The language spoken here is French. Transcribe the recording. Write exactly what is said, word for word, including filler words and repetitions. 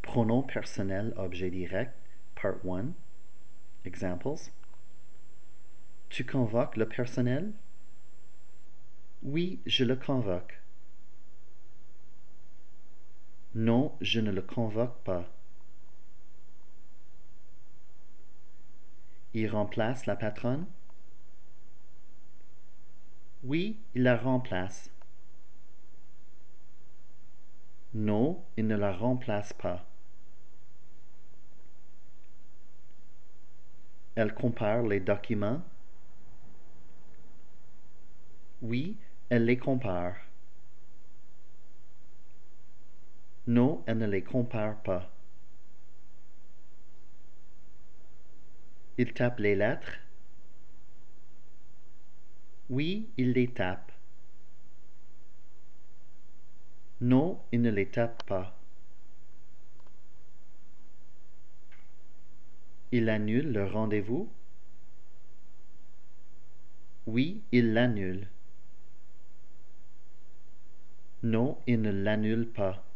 Pronom personnel objet direct, part one. Examples. Tu convoques le personnel? Oui, je le convoque. Non, je ne le convoque pas. Il remplace la patronne? Oui, il la remplace. Non, il ne la remplace pas. Elle compare les documents? Oui, elle les compare. Non, elle ne les compare pas. Il tape les lettres? Oui, il les tape. Non, il ne les tape pas. Il annule le rendez-vous? Oui, il l'annule. Non, il ne l'annule pas.